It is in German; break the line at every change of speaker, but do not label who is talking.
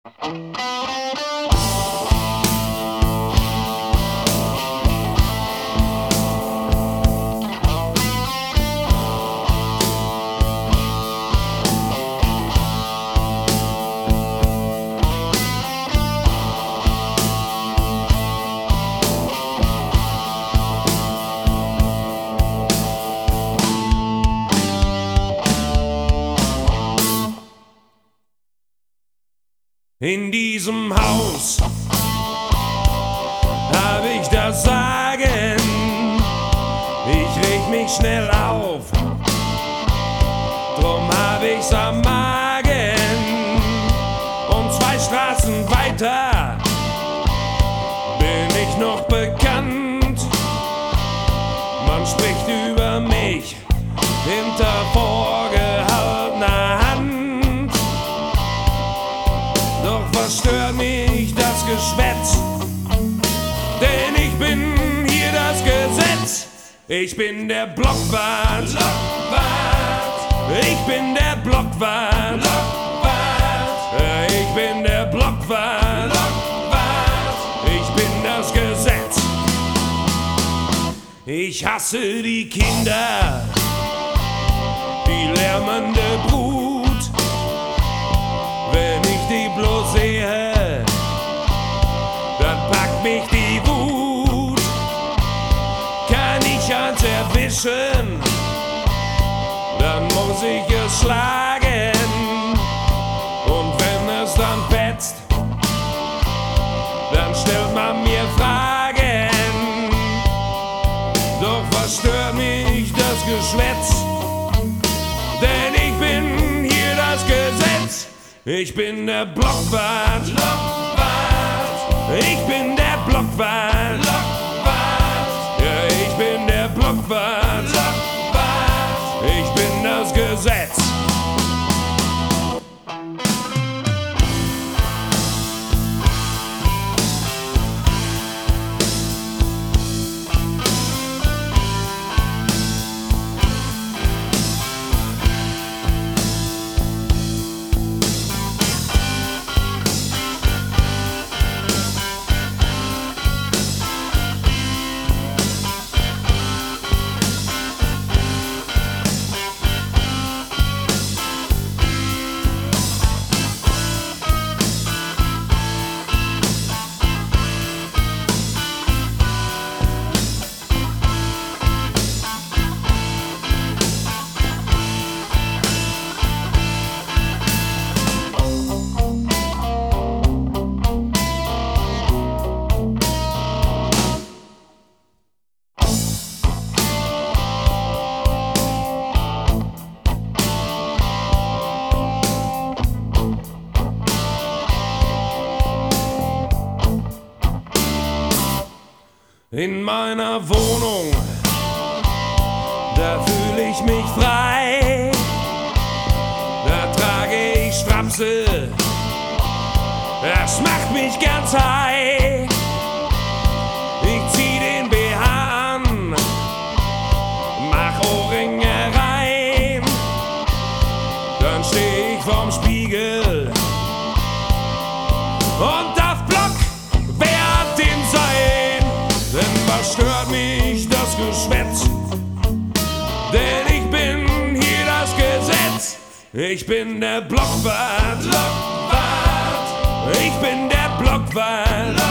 In diesem Haus hab ich das Sagen, ich reg mich schnell auf, drum hab ich's am Magen. Und 2 Straßen weiter bin ich noch bekannt, man spricht über mich hinter vorgehaltener Hand. Doch was stört mich das Geschwätz? Denn ich bin hier das Gesetz. Ich bin der Blockwart. Ich bin der Blockwart. Ich bin der Blockwart. Ich bin das Gesetz. Ich hasse die Kinder, die lärmende Brut. Wenn ich die bloß sehe, dann packt mich die Wut. Kann ich eins erwischen, dann muss ich es schlagen. Und wenn es dann fetzt, dann stellt man mir Fragen. Doch was stört mich das Geschwätz? Denn ich bin hier das Gesetz. Ich bin der Blockwart. Ich bin der Blockwart. Ja, ich bin der Blockwart. Ich bin das Gesetz. In meiner Wohnung, da fühl ich mich frei. Da trage ich Strapse, das macht mich ganz high. Ich zieh den BH an, mach Ohrringe rein. Dann steh ich vorm Spiegel und darf Block, wer hat den sein? Denn was stört mich das Geschwätz? Denn ich bin hier das Gesetz. Ich bin der Blockwart. Ich bin der Blockwart.